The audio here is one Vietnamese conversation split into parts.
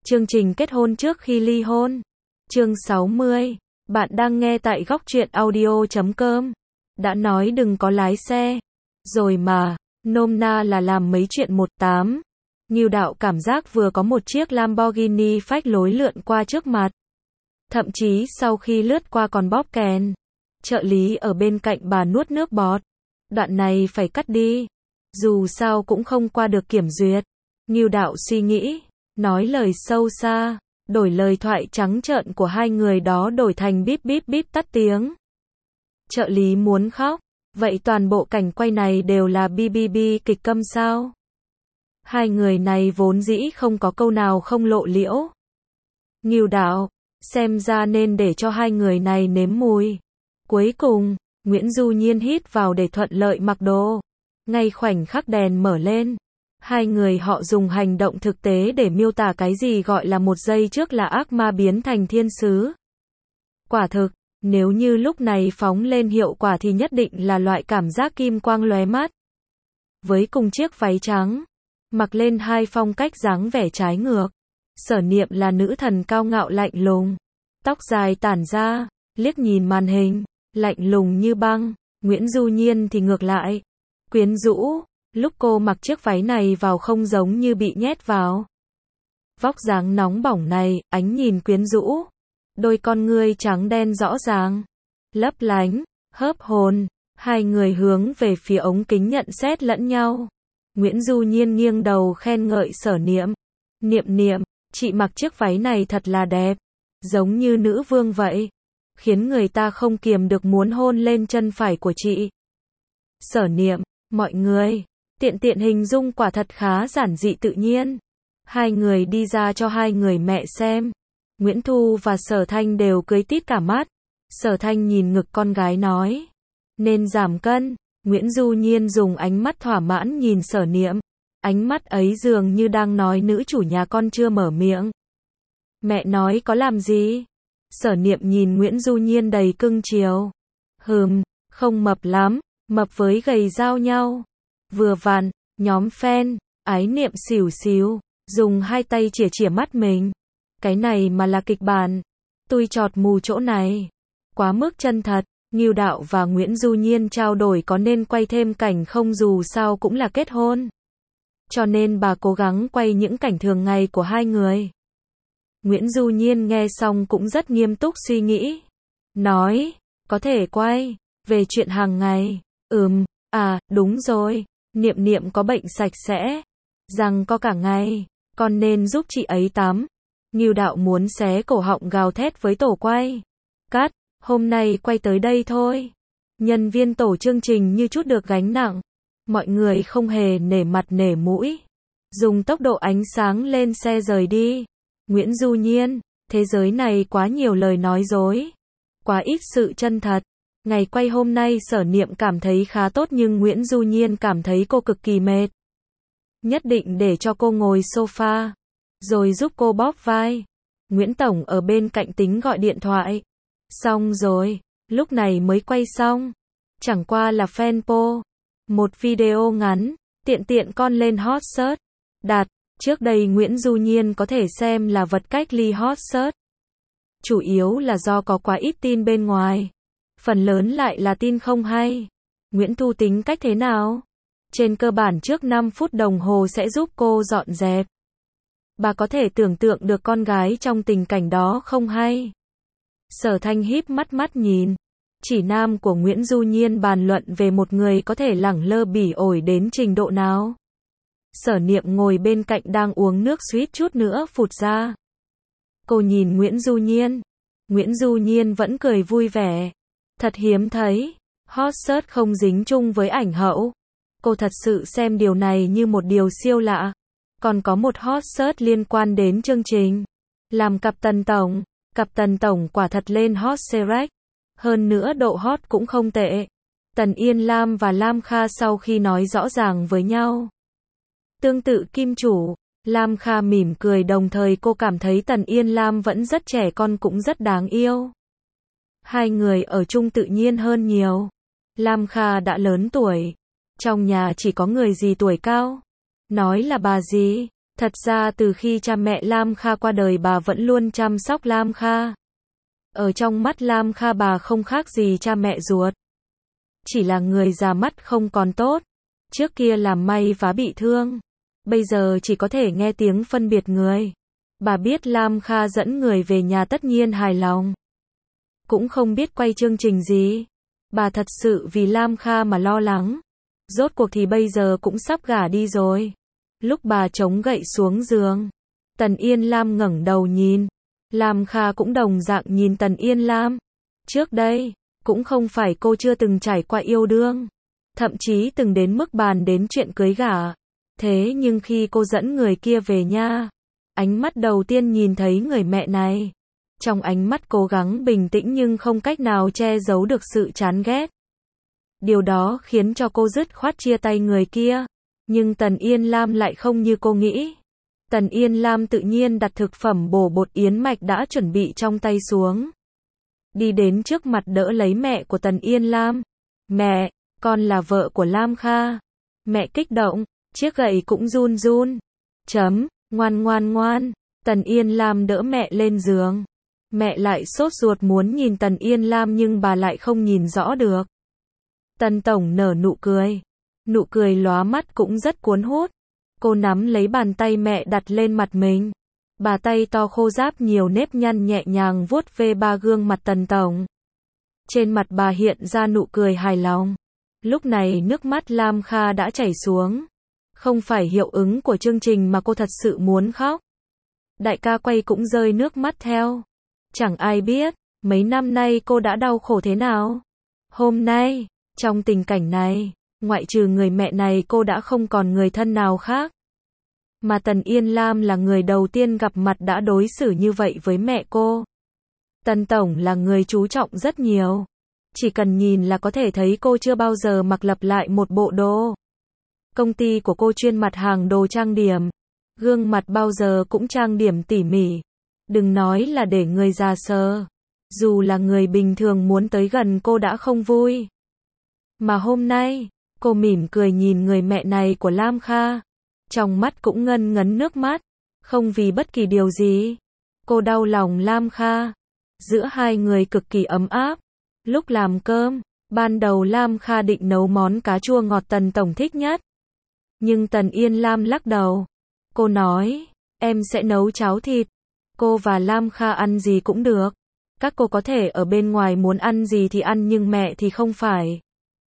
Chương trình kết hôn trước khi ly hôn. Chương 60. Bạn đang nghe tại góc truyện audio.com. Đã nói đừng có lái xe. Rồi mà, nôm na là làm mấy chuyện 18. Ngưu Đạo cảm giác vừa có một chiếc Lamborghini phách lối lượn qua trước mặt. Thậm chí sau khi lướt qua còn bóp kèn. Trợ lý ở bên cạnh bà nuốt nước bọt. Đoạn này phải cắt đi. Dù sao cũng không qua được kiểm duyệt. Ngưu Đạo suy nghĩ, nói lời sâu xa, đổi lời thoại trắng trợn của hai người đó đổi thành bíp bíp bíp tắt tiếng. Trợ lý muốn khóc, vậy toàn bộ cảnh quay này đều là BBB kịch câm sao? Hai người này vốn dĩ không có câu nào không lộ liễu. Ngưu Đạo, xem ra nên để cho hai người này nếm mùi. Cuối cùng, Nguyễn Du Nhiên hít vào để thuận lợi mặc đồ. Ngay khoảnh khắc đèn mở lên, hai người họ dùng hành động thực tế để miêu tả cái gì gọi là một giây trước là ác ma biến thành thiên sứ. Quả thực, nếu như lúc này phóng lên hiệu quả thì nhất định là loại cảm giác kim quang lóe mắt. Với cùng chiếc váy trắng, mặc lên hai phong cách dáng vẻ trái ngược. Sở Niệm là nữ thần cao ngạo lạnh lùng, tóc dài tản ra, liếc nhìn màn hình, lạnh lùng như băng. Nguyễn Du Nhiên thì ngược lại, quyến rũ. Lúc cô mặc chiếc váy này vào không giống như bị nhét vào. Vóc dáng nóng bỏng này, ánh nhìn quyến rũ. Đôi con ngươi trắng đen rõ ràng, lấp lánh, hớp hồn. Hai người hướng về phía ống kính nhận xét lẫn nhau. Nguyễn Du Nhiên nghiêng đầu khen ngợi Sở Niệm. Niệm Niệm, chị mặc chiếc váy này thật là đẹp. Giống như nữ vương vậy. Khiến người ta không kiềm được muốn hôn lên chân phải của chị. Sở Niệm, mọi người. Tiện tiện hình dung quả thật khá giản dị tự nhiên. Hai người đi ra cho hai người mẹ xem. Nguyễn Thu và Sở Thanh đều cười tít cả mắt. Sở Thanh nhìn ngực con gái nói. Nên giảm cân. Nguyễn Du Nhiên dùng ánh mắt thỏa mãn nhìn Sở Niệm. Ánh mắt ấy dường như đang nói nữ chủ nhà con chưa mở miệng. Mẹ nói có làm gì? Sở Niệm nhìn Nguyễn Du Nhiên đầy cưng chiều. Không mập lắm, mập với gầy giao nhau. Vừa vặn, nhóm fan, ái niệm xỉu xíu, dùng hai tay chỉa chỉa mắt mình. Cái này mà là kịch bản. Tui chọt mù chỗ này. Quá mức chân thật. Ngưu Đạo và Nguyễn Du Nhiên trao đổi có nên quay thêm cảnh không, dù sao cũng là kết hôn. Cho nên bà cố gắng quay những cảnh thường ngày của hai người. Nguyễn Du Nhiên nghe xong cũng rất nghiêm túc suy nghĩ. Nói, có thể quay, về chuyện hàng ngày. Đúng rồi. Niệm Niệm có bệnh sạch sẽ, rằng có cả ngày, con nên giúp chị ấy tắm. Ngưu Đạo muốn xé cổ họng gào thét với tổ quay. Cắt, hôm nay quay tới đây thôi. Nhân viên tổ chương trình như chút được gánh nặng. Mọi người không hề nể mặt nể mũi. Dùng tốc độ ánh sáng lên xe rời đi. Nguyễn Du Nhiên, thế giới này quá nhiều lời nói dối. Quá ít sự chân thật. Ngày quay hôm nay Sở Niệm cảm thấy khá tốt nhưng Nguyễn Du Nhiên cảm thấy cô cực kỳ mệt. Nhất định để cho cô ngồi sofa, rồi giúp cô bóp vai. Nguyễn Tổng ở bên cạnh tính gọi điện thoại. Xong rồi, lúc này mới quay xong. Chẳng qua là fanpo. Một video ngắn, tiện tiện con lên hot search. Đạt, trước đây Nguyễn Du Nhiên có thể xem là vật cách ly hot search. Chủ yếu là do có quá ít tin bên ngoài. Phần lớn lại là tin không hay. Nguyễn Thu tính cách thế nào? Trên cơ bản trước 5 phút đồng hồ sẽ giúp cô dọn dẹp. Bà có thể tưởng tượng được con gái trong tình cảnh đó không hay. Sở Thanh híp mắt nhìn. Chỉ nam của Nguyễn Du Nhiên bàn luận về một người có thể lẳng lơ bỉ ổi đến trình độ nào. Sở Niệm ngồi bên cạnh đang uống nước suýt chút nữa phụt ra. Cô nhìn Nguyễn Du Nhiên. Nguyễn Du Nhiên vẫn cười vui vẻ. Thật hiếm thấy, hot search không dính chung với ảnh hậu. Cô thật sự xem điều này như một điều siêu lạ. Còn có một hot search liên quan đến chương trình. Làm cặp Tần Tổng quả thật lên hot search. Hơn nữa độ hot cũng không tệ. Tần Yên Lam và Lam Kha sau khi nói rõ ràng với nhau. Tương tự kim chủ, Lam Kha mỉm cười đồng thời cô cảm thấy Tần Yên Lam vẫn rất trẻ con cũng rất đáng yêu. Hai người ở chung tự nhiên hơn nhiều. Lam Kha đã lớn tuổi. Trong nhà chỉ có người dì tuổi cao. Nói là bà dì, Thật ra từ khi cha mẹ Lam Kha qua đời bà vẫn luôn chăm sóc Lam Kha. Ở trong mắt Lam Kha bà không khác gì cha mẹ ruột. Chỉ là người già mắt không còn tốt. Trước kia làm may vá bị thương. Bây giờ chỉ có thể nghe tiếng phân biệt người. Bà biết Lam Kha dẫn người về nhà tất nhiên hài lòng. Cũng không biết quay chương trình gì. Bà thật sự vì Lam Kha mà lo lắng. Rốt cuộc thì bây giờ cũng sắp gả đi rồi. Lúc bà chống gậy xuống giường, Tần Yên Lam ngẩng đầu nhìn. Lam Kha cũng đồng dạng nhìn Tần Yên Lam. Trước đây, cũng không phải cô chưa từng trải qua yêu đương. Thậm chí từng đến mức bàn đến chuyện cưới gả. Thế nhưng khi cô dẫn người kia về nhà, ánh mắt đầu tiên nhìn thấy người mẹ này. Trong ánh mắt cố gắng bình tĩnh nhưng không cách nào che giấu được sự chán ghét. Điều đó khiến cho cô dứt khoát chia tay người kia. Nhưng Tần Yên Lam lại không như cô nghĩ. Tần Yên Lam tự nhiên đặt thực phẩm bổ bột yến mạch đã chuẩn bị trong tay xuống. Đi đến trước mặt đỡ lấy mẹ của Tần Yên Lam. Mẹ, con là vợ của Lam Kha. Mẹ kích động, chiếc gậy cũng run run. Ngoan ngoan ngoan. Tần Yên Lam đỡ mẹ lên giường. Mẹ lại sốt ruột muốn nhìn Tần Yên Lam nhưng bà lại không nhìn rõ được. Tần Tổng nở nụ cười. Nụ cười lóa mắt cũng rất cuốn hút. Cô nắm lấy bàn tay mẹ đặt lên mặt mình. Bà tay to khô ráp nhiều nếp nhăn nhẹ nhàng vuốt ve ba gương mặt Tần Tổng. Trên mặt bà hiện ra nụ cười hài lòng. Lúc này nước mắt Lam Kha đã chảy xuống. Không phải hiệu ứng của chương trình mà cô thật sự muốn khóc. Đại ca quay cũng rơi nước mắt theo. Chẳng ai biết, mấy năm nay cô đã đau khổ thế nào. Hôm nay, trong tình cảnh này, ngoại trừ người mẹ này cô đã không còn người thân nào khác. Mà Tần Yên Lam là người đầu tiên gặp mặt đã đối xử như vậy với mẹ cô. Tần Tổng là người chú trọng rất nhiều. Chỉ cần nhìn là có thể thấy cô chưa bao giờ mặc lặp lại một bộ đồ. Công ty của cô chuyên mặt hàng đồ trang điểm. Gương mặt bao giờ cũng trang điểm tỉ mỉ. Đừng nói là để người già sờ. Dù là người bình thường muốn tới gần cô đã không vui. Mà hôm nay, cô mỉm cười nhìn người mẹ này của Lam Kha. Trong mắt cũng ngân ngấn nước mắt. Không vì bất kỳ điều gì. Cô đau lòng Lam Kha. Giữa hai người cực kỳ ấm áp. Lúc làm cơm, ban đầu Lam Kha định nấu món cá chua ngọt Tần Tổng thích nhất. Nhưng Tần Yên Lam lắc đầu. Cô nói, em sẽ nấu cháo thịt. Cô và Lam Kha ăn gì cũng được. Các cô có thể ở bên ngoài muốn ăn gì thì ăn nhưng mẹ thì không phải.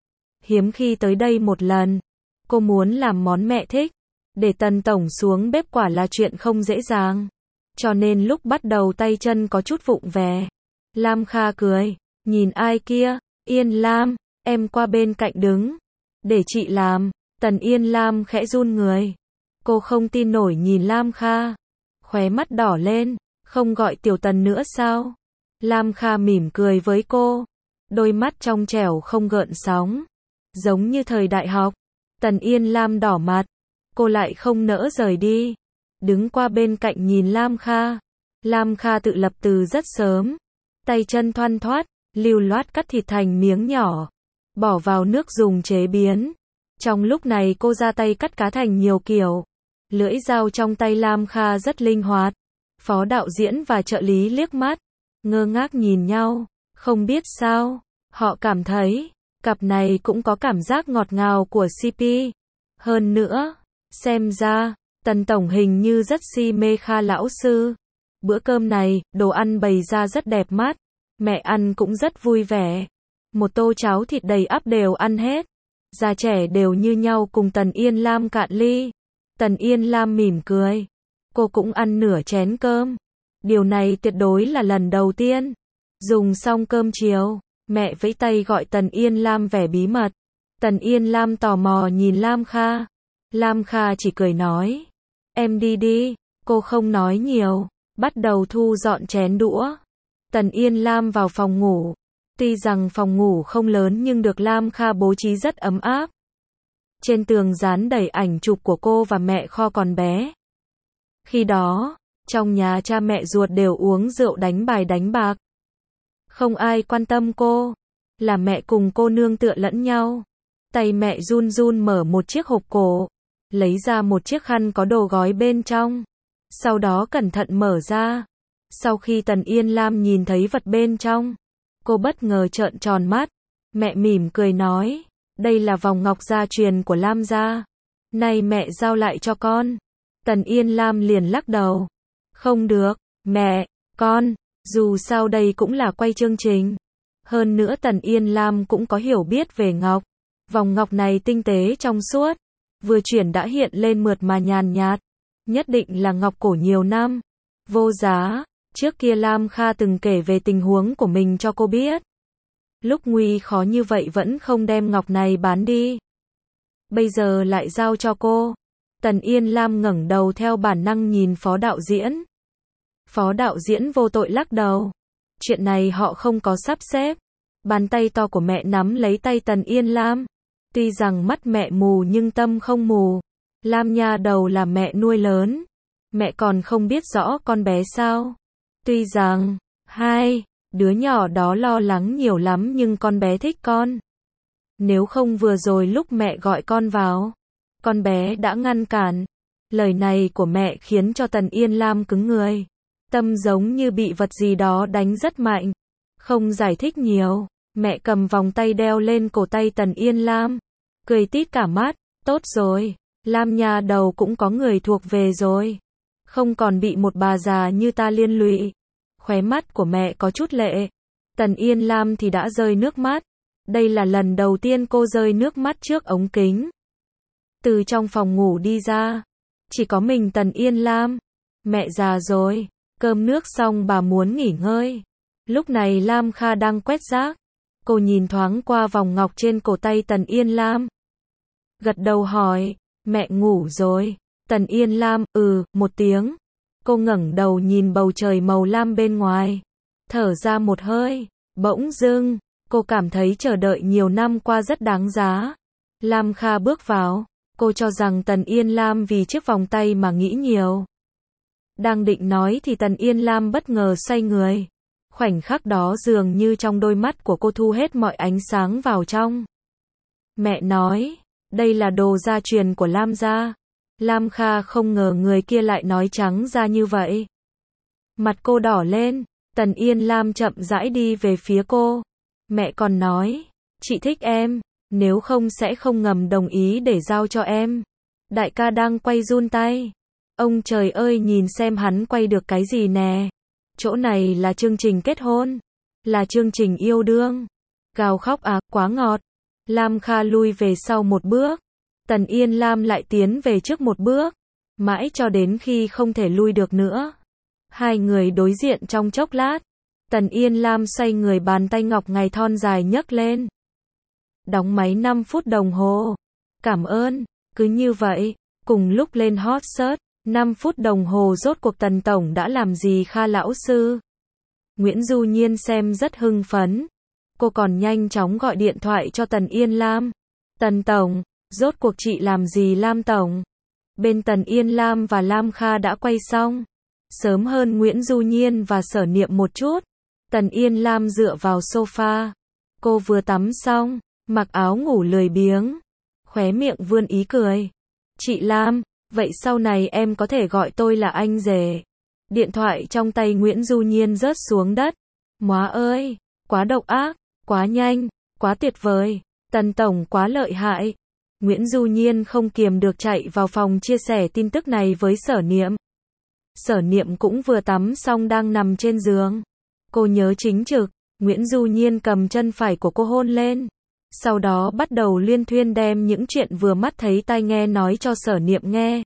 Hiếm khi tới đây một lần. Cô muốn làm món mẹ thích. Để Tần Tổng xuống bếp quả là chuyện không dễ dàng. Cho nên lúc bắt đầu tay chân có chút vụng về. Lam Kha cười. Nhìn ai kia? Yên Lam, em qua bên cạnh đứng. Để chị làm. Tần Yên Lam khẽ run người. Cô không tin nổi nhìn Lam Kha. Khóe mắt đỏ lên. Không gọi tiểu Tần nữa sao? Lam Kha mỉm cười với cô. Đôi mắt trong trẻo không gợn sóng. Giống như thời đại học. Tần Yên Lam đỏ mặt. Cô lại không nỡ rời đi. Đứng qua bên cạnh nhìn Lam Kha. Lam Kha tự lập từ rất sớm. Tay chân thoăn thoắt, lưu loát cắt thịt thành miếng nhỏ. Bỏ vào nước dùng chế biến. Trong lúc này cô ra tay cắt cá thành nhiều kiểu. Lưỡi dao trong tay Lam Kha rất linh hoạt. Phó đạo diễn và trợ lý liếc mắt. Ngơ ngác nhìn nhau. Không biết sao. Họ cảm thấy. Cặp này cũng có cảm giác ngọt ngào của CP. Hơn nữa. Xem ra. Tần Tổng hình như rất si mê Kha lão sư. Bữa cơm này, đồ ăn bày ra rất đẹp mắt. Mẹ ăn cũng rất vui vẻ. Một tô cháo thịt đầy ắp đều ăn hết. Già trẻ đều như nhau cùng Tần Yên Lam cạn ly. Tần Yên Lam mỉm cười. Cô cũng ăn nửa chén cơm. Điều này tuyệt đối là lần đầu tiên. Dùng xong cơm chiều, mẹ vẫy tay gọi Tần Yên Lam vẻ bí mật. Tần Yên Lam tò mò nhìn Lam Kha. Lam Kha chỉ cười nói. Em đi đi. Cô không nói nhiều. Bắt đầu thu dọn chén đũa. Tần Yên Lam vào phòng ngủ. Tuy rằng phòng ngủ không lớn nhưng được Lam Kha bố trí rất ấm áp. Trên tường dán đầy ảnh chụp của cô và mẹ kho còn bé. Khi đó, trong nhà cha mẹ ruột đều uống rượu đánh bài đánh bạc. Không ai quan tâm cô. Là mẹ cùng cô nương tựa lẫn nhau. Tay mẹ run run mở một chiếc hộp cổ. lấy ra một chiếc khăn có đồ gói bên trong. Sau đó cẩn thận mở ra. Sau khi Tần Yên Lam nhìn thấy vật bên trong, cô bất ngờ trợn tròn mắt. Mẹ mỉm cười nói, đây là vòng ngọc gia truyền của Lam gia. Này mẹ giao lại cho con. Tần Yên Lam liền lắc đầu. Không được, mẹ, con, dù sao đây cũng là quay chương trình. Hơn nữa Tần Yên Lam cũng có hiểu biết về ngọc. Vòng ngọc này tinh tế trong suốt, vừa chuyển đã hiện lên mượt mà nhàn nhạt. Nhất định là ngọc cổ nhiều năm. Vô giá, trước kia Lam Kha từng kể về tình huống của mình cho cô biết. Lúc nguy khó như vậy vẫn không đem ngọc này bán đi. Bây giờ lại giao cho cô. Tần Yên Lam ngẩng đầu theo bản năng nhìn phó đạo diễn. Phó đạo diễn vô tội lắc đầu. Chuyện này họ không có sắp xếp. Bàn tay to của mẹ nắm lấy tay Tần Yên Lam. Tuy rằng mắt mẹ mù nhưng tâm không mù. Lam nha đầu là mẹ nuôi lớn. Mẹ còn không biết rõ con bé sao. Tuy rằng, hai đứa nhỏ đó lo lắng nhiều lắm nhưng con bé thích con. Nếu không vừa rồi lúc mẹ gọi con vào, con bé đã ngăn cản. Lời này của mẹ khiến cho Tần Yên Lam cứng người. Tâm giống như bị vật gì đó đánh rất mạnh. Không giải thích nhiều, mẹ cầm vòng tay đeo lên cổ tay Tần Yên Lam. Cười tít cả mắt, tốt rồi, Lam nhà đầu cũng có người thuộc về rồi. Không còn bị một bà già như ta liên lụy. Khóe mắt của mẹ có chút lệ. Tần Yên Lam thì đã rơi nước mắt. Đây là lần đầu tiên cô rơi nước mắt trước ống kính. Từ trong phòng ngủ đi ra, chỉ có mình Tần Yên Lam. Mẹ già rồi, cơm nước xong bà muốn nghỉ ngơi. Lúc này Lam Kha đang quét rác. Cô nhìn thoáng qua vòng ngọc trên cổ tay Tần Yên Lam. Gật đầu hỏi, mẹ ngủ rồi. Tần Yên Lam, một tiếng. Cô ngẩng đầu nhìn bầu trời màu lam bên ngoài. Thở ra một hơi. Bỗng dưng, cô cảm thấy chờ đợi nhiều năm qua rất đáng giá. Lam Kha bước vào. Cô cho rằng Tần Yên Lam vì chiếc vòng tay mà nghĩ nhiều. Đang định nói thì Tần Yên Lam bất ngờ xoay người. Khoảnh khắc đó dường như trong đôi mắt của cô thu hết mọi ánh sáng vào trong. Mẹ nói, đây là đồ gia truyền của Lam gia. Lam Kha không ngờ người kia lại nói trắng ra như vậy. Mặt cô đỏ lên, Tần Yên Lam chậm rãi đi về phía cô. Mẹ còn nói, chị thích em, nếu không sẽ không ngầm đồng ý để giao cho em. Đại ca đang quay run tay. Ông trời ơi nhìn xem hắn quay được cái gì nè. Chỗ này là chương trình kết hôn. Là chương trình yêu đương. Gào khóc à, quá ngọt. Lam Kha lui về sau một bước. Tần Yên Lam lại tiến về trước một bước. Mãi cho đến khi không thể lui được nữa. Hai người đối diện trong chốc lát. Tần Yên Lam xoay người bàn tay ngọc ngà thon dài nhấc lên. Đóng máy 5 phút đồng hồ. Cảm ơn. Cứ như vậy, cùng lúc lên hot search, 5 phút đồng hồ rốt cuộc Tần Tổng đã làm gì Kha lão sư? Nguyễn Du Nhiên xem rất hưng phấn. Cô còn nhanh chóng gọi điện thoại cho Tần Yên Lam. Tần Tổng, rốt cuộc chị làm gì Lam Tổng? Bên Tần Yên Lam và Lam Kha đã quay xong. Sớm hơn Nguyễn Du Nhiên và Sở Niệm một chút. Tần Yên Lam dựa vào sofa. Cô vừa tắm xong, mặc áo ngủ lười biếng. Khóe miệng vươn ý cười. Chị Lam, vậy sau này em có thể gọi tôi là anh rể. Điện thoại trong tay Nguyễn Du Nhiên rớt xuống đất. Móa ơi, quá độc ác, quá nhanh, quá tuyệt vời. Tần Tổng quá lợi hại. Nguyễn Du Nhiên không kiềm được chạy vào phòng chia sẻ tin tức này với Sở Niệm. Sở Niệm cũng vừa tắm xong đang nằm trên giường. Cô nhớ chính trực, Nguyễn Du Nhiên cầm chân phải của cô hôn lên. Sau đó bắt đầu liên thuyên đem những chuyện vừa mắt thấy tai nghe nói cho Sở Niệm nghe.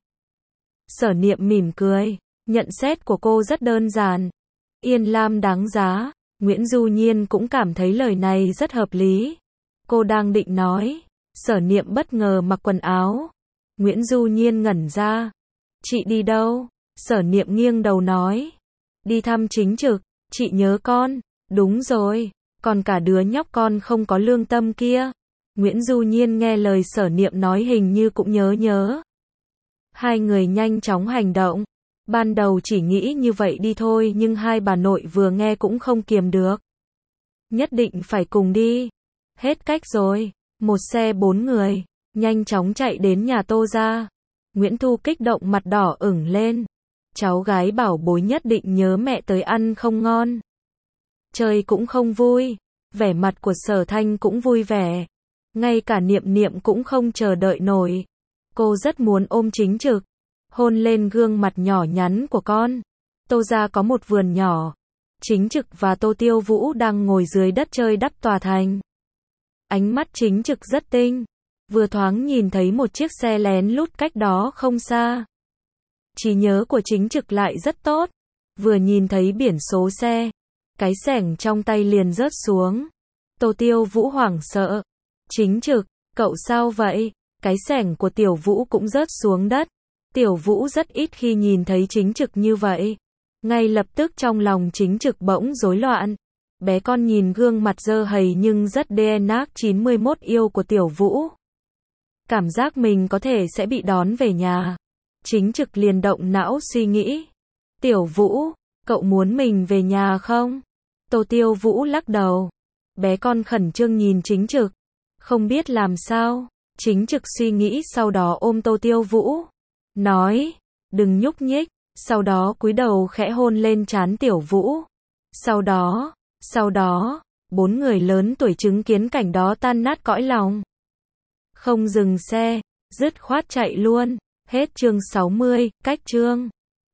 Sở Niệm mỉm cười, nhận xét của cô rất đơn giản. Yên Lam đáng giá, Nguyễn Du Nhiên cũng cảm thấy lời này rất hợp lý. Cô đang định nói, Sở Niệm bất ngờ mặc quần áo. Nguyễn Du Nhiên ngẩn ra. Chị đi đâu? Sở Niệm nghiêng đầu nói. Đi thăm chính trực, chị nhớ con. Đúng rồi, còn cả đứa nhóc con không có lương tâm kia. Nguyễn Du Nhiên nghe lời Sở Niệm nói hình như cũng nhớ. Hai người nhanh chóng hành động. Ban đầu chỉ nghĩ như vậy đi thôi nhưng hai bà nội vừa nghe cũng không kiềm được. Nhất định phải cùng đi. Hết cách rồi. Một xe 4 người, nhanh chóng chạy đến nhà Tô gia. Nguyễn Thu kích động mặt đỏ ửng lên. Cháu gái bảo bối nhất định nhớ mẹ tới ăn không ngon. Chơi cũng không vui. Vẻ mặt của Sở Thanh cũng vui vẻ. Ngay cả Niệm Niệm cũng không chờ đợi nổi. Cô rất muốn ôm Chính Trực, hôn lên gương mặt nhỏ nhắn của con. Tô gia có một vườn nhỏ. Chính Trực và Tô Tiêu Vũ đang ngồi dưới đất chơi đắp tòa thành. Ánh mắt Chính Trực rất tinh. Vừa thoáng nhìn thấy một chiếc xe lén lút cách đó không xa. Trí nhớ của Chính Trực lại rất tốt. Vừa nhìn thấy biển số xe, cái xẻng trong tay liền rớt xuống. Tô Tiêu Vũ hoảng sợ. Chính Trực, cậu sao vậy? Cái xẻng của Tiểu Vũ cũng rớt xuống đất. Tiểu Vũ rất ít khi nhìn thấy Chính Trực như vậy. Ngay lập tức trong lòng Chính Trực bỗng rối loạn. Bé con nhìn gương mặt dơ hầy nhưng rất DNA 91 yêu của Tiểu Vũ. Cảm giác mình có thể sẽ bị đón về nhà. Chính Trực liền động não suy nghĩ. Tiểu Vũ, cậu muốn mình về nhà không? Tô Tiêu Vũ lắc đầu. Bé con khẩn trương nhìn Chính Trực. Không biết làm sao. Chính Trực suy nghĩ sau đó ôm Tô Tiêu Vũ. Nói, đừng nhúc nhích. Sau đó cúi đầu khẽ hôn lên trán Tiểu Vũ. Sau đó, 4 người lớn tuổi chứng kiến cảnh đó tan nát cõi lòng. Không dừng xe, dứt khoát chạy luôn. Hết chương 60, cách chương.